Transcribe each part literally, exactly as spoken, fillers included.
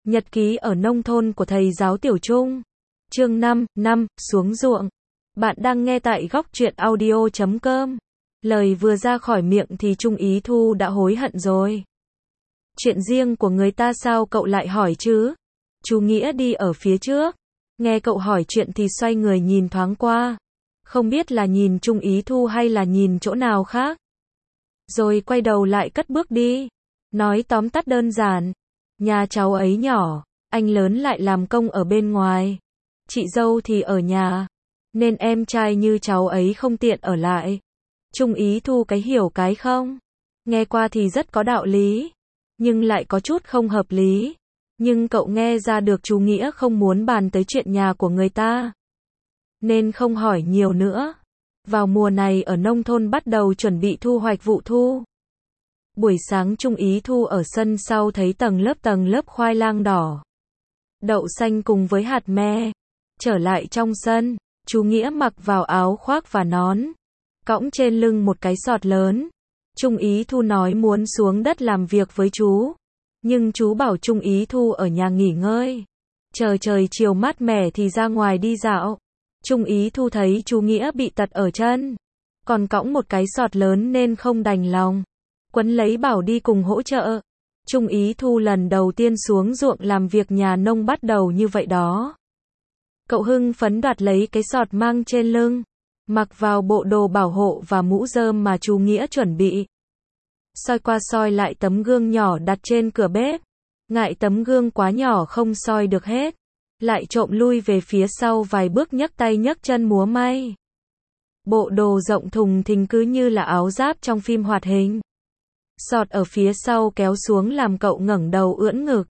Nhật ký ở nông thôn của thầy giáo Tiểu Trung. Chương năm, năm, xuống ruộng. Bạn đang nghe tại góc truyện audio chấm com. Lời vừa ra khỏi miệng thì Trung Ý Thu đã hối hận rồi. Chuyện riêng của người ta sao cậu lại hỏi chứ? Chú Nghĩa đi ở phía trước. Nghe cậu hỏi chuyện thì xoay người nhìn thoáng qua. Không biết là nhìn Trung Ý Thu hay là nhìn chỗ nào khác. Rồi quay đầu lại cất bước đi. Nói tóm tắt đơn giản. Nhà cháu ấy nhỏ, anh lớn lại làm công ở bên ngoài. Chị dâu thì ở nhà. Nên em trai như cháu ấy không tiện ở lại. Trung Ý Thu cái hiểu cái không. Nghe qua thì rất có đạo lý. Nhưng lại có chút không hợp lý. Nhưng cậu nghe ra được chú Nghĩa không muốn bàn tới chuyện nhà của người ta. Nên không hỏi nhiều nữa. Vào mùa này ở nông thôn bắt đầu chuẩn bị thu hoạch vụ thu. Buổi sáng Trung Ý Thu ở sân sau thấy tầng lớp tầng lớp khoai lang đỏ, đậu xanh cùng với hạt me. Trở lại trong sân, chú Nghĩa mặc vào áo khoác và nón, cõng trên lưng một cái sọt lớn. Trung Ý Thu nói muốn xuống đất làm việc với chú, nhưng chú bảo Trung Ý Thu ở nhà nghỉ ngơi. Chờ trời chiều mát mẻ thì ra ngoài đi dạo. Trung Ý Thu thấy chú Nghĩa bị tật ở chân, còn cõng một cái sọt lớn nên không đành lòng. Quấn lấy bảo đi cùng hỗ trợ. Trung Ý Thu lần đầu tiên xuống ruộng làm việc nhà nông bắt đầu như vậy đó. Cậu hưng phấn đoạt lấy cái sọt mang trên lưng, mặc vào bộ đồ bảo hộ và mũ rơm mà chú Nghĩa chuẩn bị. Soi qua soi lại tấm gương nhỏ đặt trên cửa bếp. Ngại tấm gương quá nhỏ không soi được hết. Lại trộm lui về phía sau vài bước nhấc tay nhấc chân múa may. Bộ đồ rộng thùng thình cứ như là áo giáp trong phim hoạt hình. Sọt ở phía sau kéo xuống làm cậu ngẩng đầu ưỡn ngực.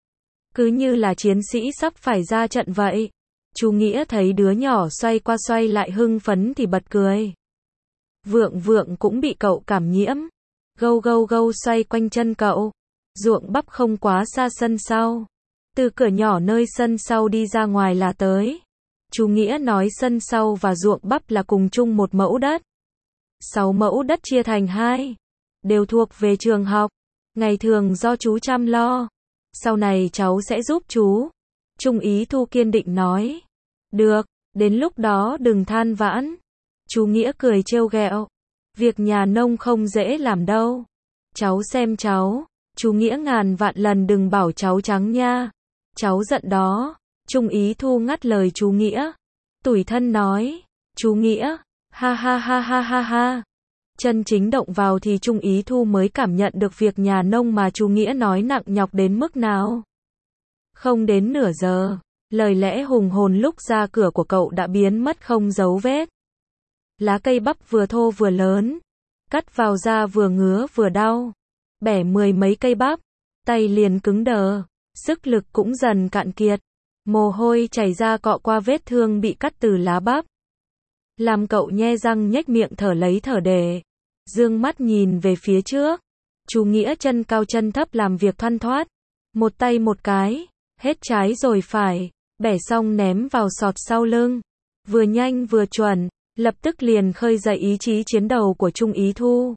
Cứ như là chiến sĩ sắp phải ra trận vậy. Chú Nghĩa thấy đứa nhỏ xoay qua xoay lại hưng phấn thì bật cười. Vượng Vượng cũng bị cậu cảm nhiễm. Gâu gâu gâu xoay quanh chân cậu. Ruộng bắp không quá xa sân sau. Từ cửa nhỏ nơi sân sau đi ra ngoài là tới. Chú Nghĩa nói sân sau và ruộng bắp là cùng chung một mẫu đất. Sáu mẫu đất chia thành hai. Đều thuộc về trường học. Ngày thường do chú chăm lo. Sau này cháu sẽ giúp chú. Trung Ý Thu kiên định nói. Được, đến lúc đó đừng than vãn. Chú Nghĩa cười trêu ghẹo. Việc nhà nông không dễ làm đâu. Cháu xem cháu. Chú Nghĩa ngàn vạn lần đừng bảo cháu trắng nha. Cháu giận đó. Trung Ý Thu ngắt lời chú Nghĩa. Tủi thân nói. Chú Nghĩa. Ha ha ha ha ha ha. Chân chính động vào thì Trung Ý Thu mới cảm nhận được việc nhà nông mà chú Nghĩa nói nặng nhọc đến mức nào. Không đến nửa giờ, lời lẽ hùng hồn lúc ra cửa của cậu đã biến mất không dấu vết. Lá cây bắp vừa thô vừa lớn, cắt vào da vừa ngứa vừa đau. Bẻ mười mấy cây bắp, tay liền cứng đờ, sức lực cũng dần cạn kiệt. Mồ hôi chảy ra cọ qua vết thương bị cắt từ lá bắp. Làm cậu nhe răng nhếch miệng thở lấy thở để. Dương mắt nhìn về phía trước. Chú Nghĩa chân cao chân thấp làm việc thoăn thoắt. Một tay một cái, hết trái rồi phải, bẻ xong ném vào sọt sau lưng. Vừa nhanh vừa chuẩn, lập tức liền khơi dậy ý chí chiến đấu của Trung Ý Thu.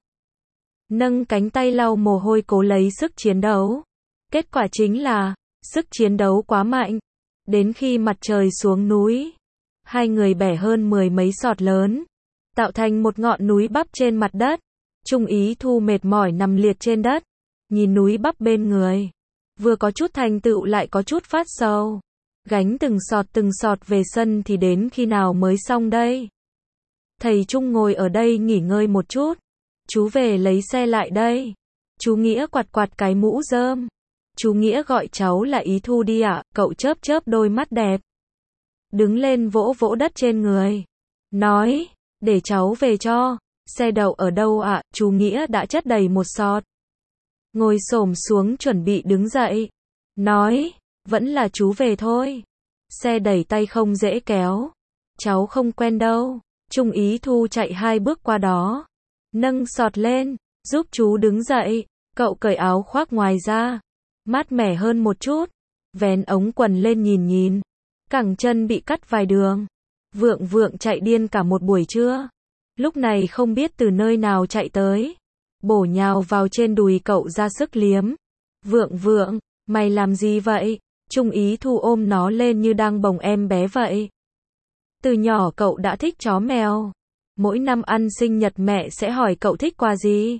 Nâng cánh tay lau mồ hôi cố lấy sức chiến đấu. Kết quả chính là, sức chiến đấu quá mạnh. Đến khi mặt trời xuống núi, hai người bẻ hơn mười mấy sọt lớn, tạo thành một ngọn núi bắp trên mặt đất. Trung Ý Thu mệt mỏi nằm liệt trên đất, nhìn núi bắp bên người. Vừa có chút thành tựu lại có chút phát sầu. Gánh từng sọt từng sọt về sân thì đến khi nào mới xong đây? Thầy Trung ngồi ở đây nghỉ ngơi một chút. Chú về lấy xe lại đây. Chú Nghĩa quạt quạt cái mũ rơm. Chú Nghĩa gọi cháu là Ý Thu đi ạ. Cậu chớp chớp đôi mắt đẹp. Đứng lên vỗ vỗ đất trên người. Nói, để cháu về cho. Xe đậu ở đâu ạ? Chú Nghĩa đã chất đầy một sọt. Ngồi xổm xuống chuẩn bị đứng dậy. Nói, vẫn là chú về thôi. Xe đẩy tay không dễ kéo. Cháu không quen đâu. Trung Ý Thu chạy hai bước qua đó. Nâng sọt lên, giúp chú đứng dậy. Cậu cởi áo khoác ngoài ra. Mát mẻ hơn một chút. Vén ống quần lên nhìn nhìn. Cẳng chân bị cắt vài đường. Vượng Vượng chạy điên cả một buổi trưa. Lúc này không biết từ nơi nào chạy tới. Bổ nhào vào trên đùi cậu ra sức liếm. Vượng Vượng, mày làm gì vậy? Trung Ý Thu ôm nó lên như đang bồng em bé vậy. Từ nhỏ cậu đã thích chó mèo. Mỗi năm ăn sinh nhật mẹ sẽ hỏi cậu thích quà gì.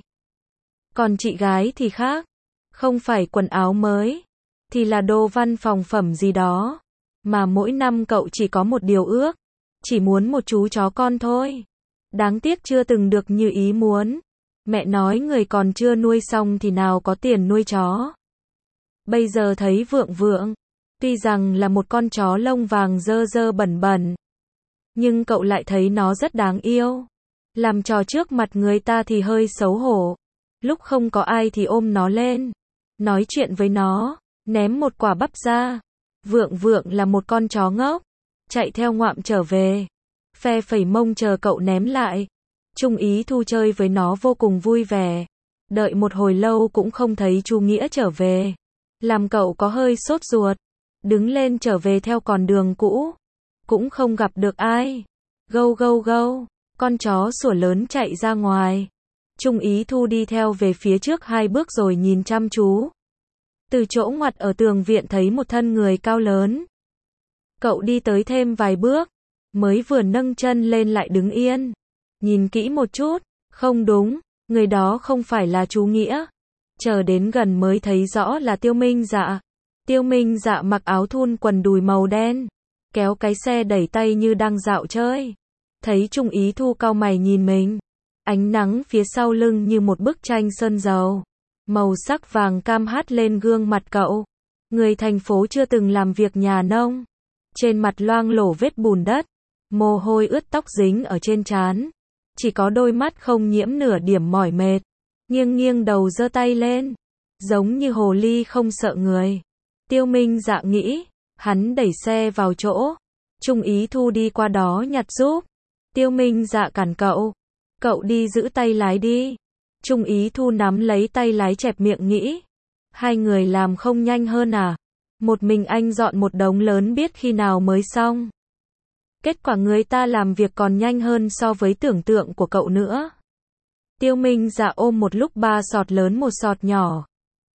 Còn chị gái thì khác. Không phải quần áo mới, thì là đồ văn phòng phẩm gì đó. Mà mỗi năm cậu chỉ có một điều ước. Chỉ muốn một chú chó con thôi. Đáng tiếc chưa từng được như ý muốn. Mẹ nói người còn chưa nuôi xong thì nào có tiền nuôi chó. Bây giờ thấy Vượng Vượng, tuy rằng là một con chó lông vàng dơ dơ bẩn bẩn, nhưng cậu lại thấy nó rất đáng yêu. Làm trò trước mặt người ta thì hơi xấu hổ. Lúc không có ai thì ôm nó lên, nói chuyện với nó, ném một quả bắp ra. Vượng Vượng là một con chó ngốc, chạy theo ngoạm trở về, phe phẩy mông chờ cậu ném lại. Trung Ý Thu chơi với nó vô cùng vui vẻ. Đợi một hồi lâu cũng không thấy chú Nghĩa trở về, làm cậu có hơi sốt ruột. Đứng lên trở về theo con đường cũ, cũng không gặp được ai. Gâu gâu gâu, con chó sủa lớn chạy ra ngoài. Trung Ý Thu đi theo về phía trước hai bước rồi nhìn chăm chú. Từ chỗ ngoặt ở tường viện thấy một thân người cao lớn. Cậu đi tới thêm vài bước, mới vừa nâng chân lên lại đứng yên. Nhìn kỹ một chút, không đúng, người đó không phải là chú Nghĩa. Chờ đến gần mới thấy rõ là Tiêu Minh Dạ. Tiêu Minh Dạ mặc áo thun quần đùi màu đen, kéo cái xe đẩy tay như đang dạo chơi. Thấy Trung Ý Thu cau mày nhìn mình, ánh nắng phía sau lưng như một bức tranh sơn dầu, màu sắc vàng cam hắt lên gương mặt cậu. Người thành phố chưa từng làm việc nhà nông, trên mặt loang lổ vết bùn đất, mồ hôi ướt tóc dính ở trên trán, chỉ có đôi mắt không nhiễm nửa điểm mỏi mệt, nghiêng nghiêng đầu giơ tay lên, giống như hồ ly không sợ người. Tiêu Minh Dạ nghĩ, hắn đẩy xe vào chỗ, Trung Ý Thu đi qua đó nhặt giúp. Tiêu Minh Dạ cản cậu, cậu đi giữ tay lái đi. Trung Ý Thu nắm lấy tay lái chẹp miệng nghĩ, hai người làm không nhanh hơn à? Một mình anh dọn một đống lớn biết khi nào mới xong. Kết quả người ta làm việc còn nhanh hơn so với tưởng tượng của cậu nữa. Tiêu Minh Dạ ôm một lúc ba sọt lớn một sọt nhỏ.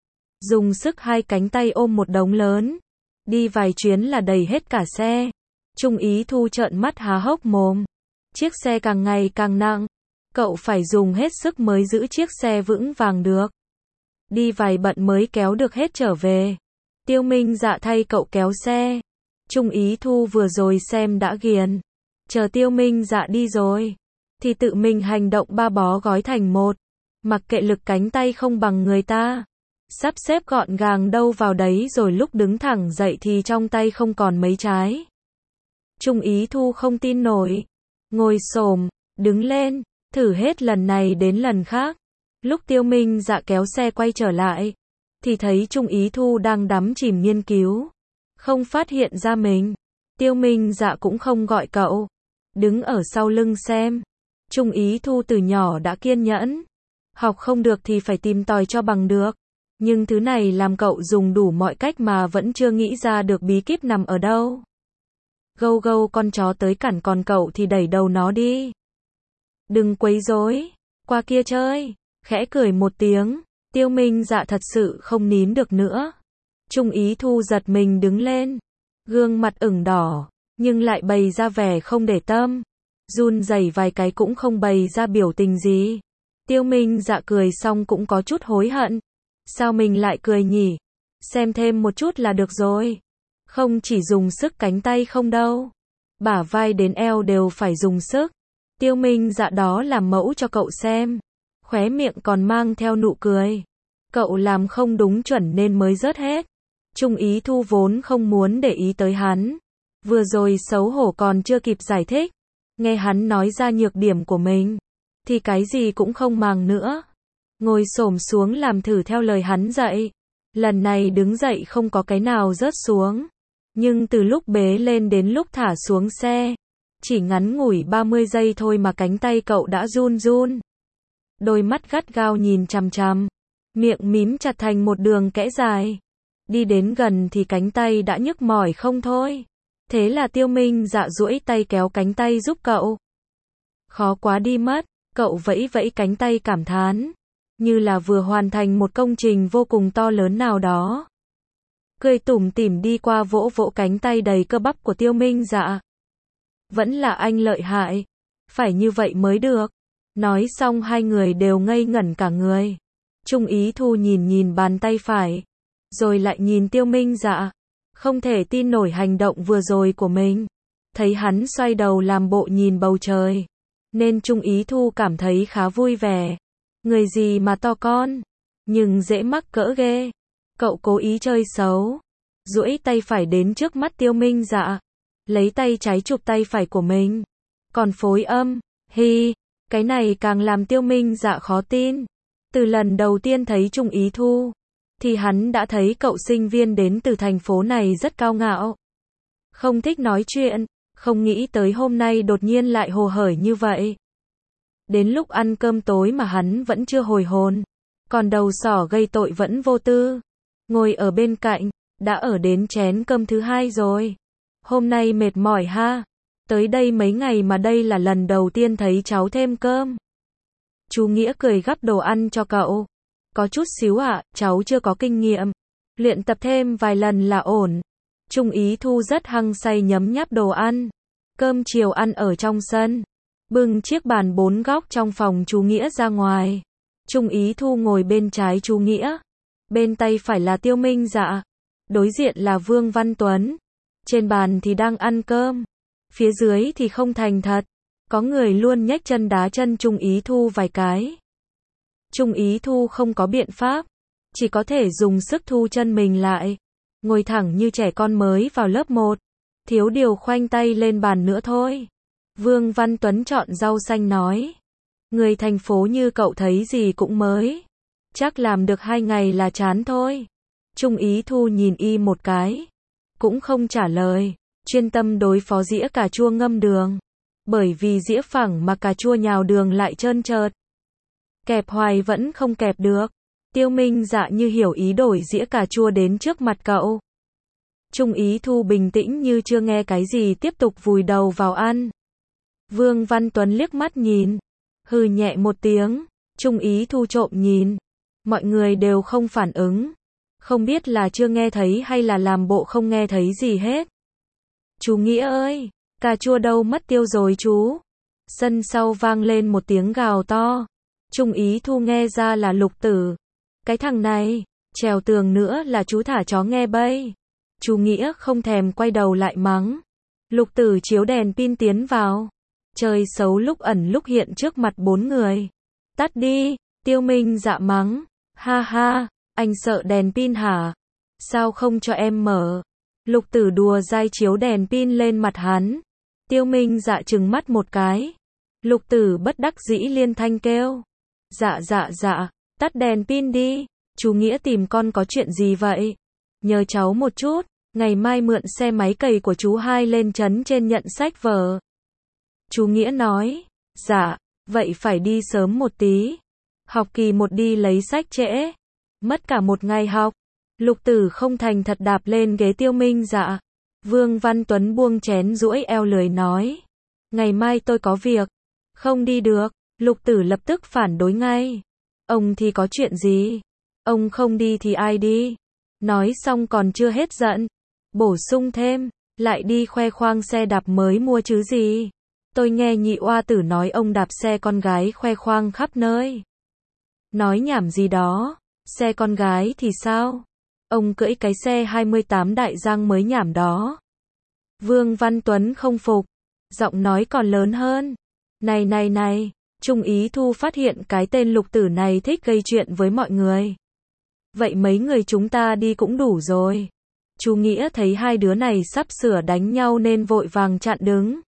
Dùng sức hai cánh tay ôm một đống lớn. Đi vài chuyến là đầy hết cả xe. Trung Ý Thu trợn mắt há hốc mồm. Chiếc xe càng ngày càng nặng. Cậu phải dùng hết sức mới giữ chiếc xe vững vàng được. Đi vài bận mới kéo được hết trở về. Tiêu Minh Dạ thay cậu kéo xe. Trung Ý Thu vừa rồi xem đã ghiền. Chờ Tiêu Minh Dạ đi rồi, thì tự mình hành động ba bó gói thành một. Mặc kệ lực cánh tay không bằng người ta. Sắp xếp gọn gàng đâu vào đấy rồi lúc đứng thẳng dậy thì trong tay không còn mấy trái. Trung Ý Thu không tin nổi. Ngồi xổm, đứng lên, thử hết lần này đến lần khác. Lúc Tiêu Minh Dạ kéo xe quay trở lại, thì thấy Trung Ý Thu đang đắm chìm nghiên cứu. Không phát hiện ra mình. Tiêu Minh Dạ cũng không gọi cậu. Đứng ở sau lưng xem. Trung Ý Thu từ nhỏ đã kiên nhẫn. Học không được thì phải tìm tòi cho bằng được. Nhưng thứ này làm cậu dùng đủ mọi cách mà vẫn chưa nghĩ ra được bí kíp nằm ở đâu. Gâu gâu con chó tới cản con cậu thì đẩy đầu nó đi. Đừng quấy rối, qua kia chơi. Khẽ cười một tiếng, Tiêu Minh Dạ thật sự không nín được nữa. Trung Ý Thu giật mình đứng lên, gương mặt ửng đỏ, nhưng lại bày ra vẻ không để tâm. Run rẩy vài cái cũng không bày ra biểu tình gì. Tiêu Minh Dạ cười xong cũng có chút hối hận. Sao mình lại cười nhỉ? Xem thêm một chút là được rồi. Không chỉ dùng sức cánh tay không đâu. Bả vai đến eo đều phải dùng sức. Tiêu Minh Dạ đó làm mẫu cho cậu xem. Khóe miệng còn mang theo nụ cười. Cậu làm không đúng chuẩn nên mới rớt hết. Trung Ý Thu vốn không muốn để ý tới hắn. Vừa rồi xấu hổ còn chưa kịp giải thích. Nghe hắn nói ra nhược điểm của mình, thì cái gì cũng không màng nữa. Ngồi xổm xuống làm thử theo lời hắn dạy. Lần này đứng dậy không có cái nào rớt xuống. Nhưng từ lúc bế lên đến lúc thả xuống xe, chỉ ngắn ngủi ba mươi giây thôi mà cánh tay cậu đã run run. Đôi mắt gắt gao nhìn chằm chằm. Miệng mím chặt thành một đường kẽ dài. Đi đến gần thì cánh tay đã nhức mỏi không thôi. Thế là Tiêu Minh Dạ duỗi tay kéo cánh tay giúp cậu. Khó quá đi mất, cậu vẫy vẫy cánh tay cảm thán. Như là vừa hoàn thành một công trình vô cùng to lớn nào đó. cười tủm tỉm đi qua vỗ vỗ cánh tay đầy cơ bắp của Tiêu Minh Dạ. Vẫn là anh lợi hại. Phải như vậy mới được. Nói xong hai người đều ngây ngẩn cả người. Trung Ý Thu nhìn nhìn bàn tay phải. Rồi lại nhìn Tiêu Minh Dạ. Không thể tin nổi hành động vừa rồi của mình. Thấy hắn xoay đầu làm bộ nhìn bầu trời. Nên Trung Ý Thu cảm thấy khá vui vẻ. Người gì mà to con. Nhưng dễ mắc cỡ ghê. Cậu cố ý chơi xấu. Duỗi tay phải đến trước mắt Tiêu Minh Dạ. Lấy tay trái chụp tay phải của mình. Còn phối âm. Hi. Cái này càng làm Tiêu Minh Dạ khó tin. Từ lần đầu tiên thấy Trung Ý Thu. Thì hắn đã thấy cậu sinh viên đến từ thành phố này rất cao ngạo. Không thích nói chuyện. Không nghĩ tới hôm nay đột nhiên lại hồ hởi như vậy. Đến lúc ăn cơm tối mà hắn vẫn chưa hồi hồn. Còn đầu sỏ gây tội vẫn vô tư. Ngồi ở bên cạnh. Đã ở đến chén cơm thứ hai rồi. Hôm nay mệt mỏi ha. Tới đây mấy ngày mà đây là lần đầu tiên thấy cháu thêm cơm. Chú Nghĩa cười gắp đồ ăn cho cậu. Có chút xíu ạ, à, cháu chưa có kinh nghiệm. Luyện tập thêm vài lần là ổn. Trung Ý Thu rất hăng say nhấm nháp đồ ăn. Cơm chiều ăn ở trong sân. Bưng chiếc bàn bốn góc trong phòng chú Nghĩa ra ngoài. Trung Ý Thu ngồi bên trái chú Nghĩa. Bên tay phải là Tiêu Minh Dạ. Đối diện là Vương Văn Tuấn. Trên bàn thì đang ăn cơm. Phía dưới thì không thành thật. Có người luôn nhếch chân đá chân Trung Ý Thu vài cái. Trung Ý Thu không có biện pháp. Chỉ có thể dùng sức thu chân mình lại. Ngồi thẳng như trẻ con mới vào lớp một. Thiếu điều khoanh tay lên bàn nữa thôi. Vương Văn Tuấn chọn rau xanh nói. Người thành phố như cậu thấy gì cũng mới. Chắc làm được hai ngày là chán thôi. Trung Ý Thu nhìn y một cái. Cũng không trả lời. Chuyên tâm đối phó dĩa cà chua ngâm đường. Bởi vì dĩa phẳng mà cà chua nhào đường lại trơn trợt. Kẹp hoài vẫn không kẹp được. Tiêu Minh Dạ như hiểu ý đổi dĩa cà chua đến trước mặt cậu. Trung Ý Thu bình tĩnh như chưa nghe cái gì tiếp tục vùi đầu vào ăn. Vương Văn Tuấn liếc mắt nhìn. Hừ nhẹ một tiếng. Trung Ý Thu trộm nhìn. Mọi người đều không phản ứng. Không biết là chưa nghe thấy hay là làm bộ không nghe thấy gì hết. Chú Nghĩa ơi, cà chua đâu mất tiêu rồi chú. Sân sau vang lên một tiếng gào to. Trung Ý Thu nghe ra là Lục Tử. Cái thằng này, trèo tường nữa là chú thả chó nghe bay. Chú Nghĩa không thèm quay đầu lại mắng. Lục Tử chiếu đèn pin tiến vào. Chơi xấu lúc ẩn lúc hiện trước mặt bốn người. Tắt đi, Tiêu Minh Dạ mắng. Ha ha, anh sợ đèn pin hả? Sao không cho em mở? Lục Tử đùa dai chiếu đèn pin lên mặt hắn. Tiêu Minh Dạ trừng mắt một cái. Lục Tử bất đắc dĩ liên thanh kêu. Dạ dạ dạ, tắt đèn pin đi. Chú Nghĩa tìm con có chuyện gì vậy? Nhờ cháu một chút, ngày mai mượn xe máy cày của chú hai lên trấn trên nhận sách vở. Chú Nghĩa nói. Dạ, vậy phải đi sớm một tí. Học kỳ một đi lấy sách trễ. Mất cả một ngày học. Lục Tử không thành thật đạp lên ghế Tiêu Minh Dạ. Vương Văn Tuấn buông chén duỗi eo lười nói. Ngày mai tôi có việc. Không đi được. Lục Tử lập tức phản đối ngay. Ông thì có chuyện gì? Ông không đi thì ai đi? Nói xong còn chưa hết giận. Bổ sung thêm. Lại đi khoe khoang xe đạp mới mua chứ gì? Tôi nghe nhị oa tử nói ông đạp xe con gái khoe khoang khắp nơi. Nói nhảm gì đó. Xe con gái thì sao? Ông cưỡi cái xe hai mươi tám đại giang mới nhảm đó. Vương Văn Tuấn không phục. Giọng nói còn lớn hơn. Này này này. Trung Ý Thu phát hiện cái tên Lục Tử này thích gây chuyện với mọi người. Vậy mấy người chúng ta đi cũng đủ rồi. Chú Nghĩa thấy hai đứa này sắp sửa đánh nhau nên vội vàng chặn đứng.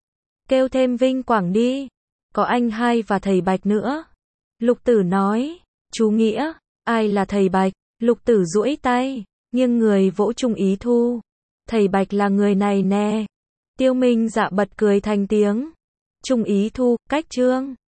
Kêu thêm Vinh Quảng đi. Có anh hai và thầy Bạch nữa. Lục Tử nói. Chú Nghĩa, ai là thầy Bạch? Lục Tử duỗi tay, nghiêng người vỗ Trung Ý Thu. Thầy Bạch là người này nè. Tiêu Minh Dạ bật cười thành tiếng. Trung Ý Thu, cách trương.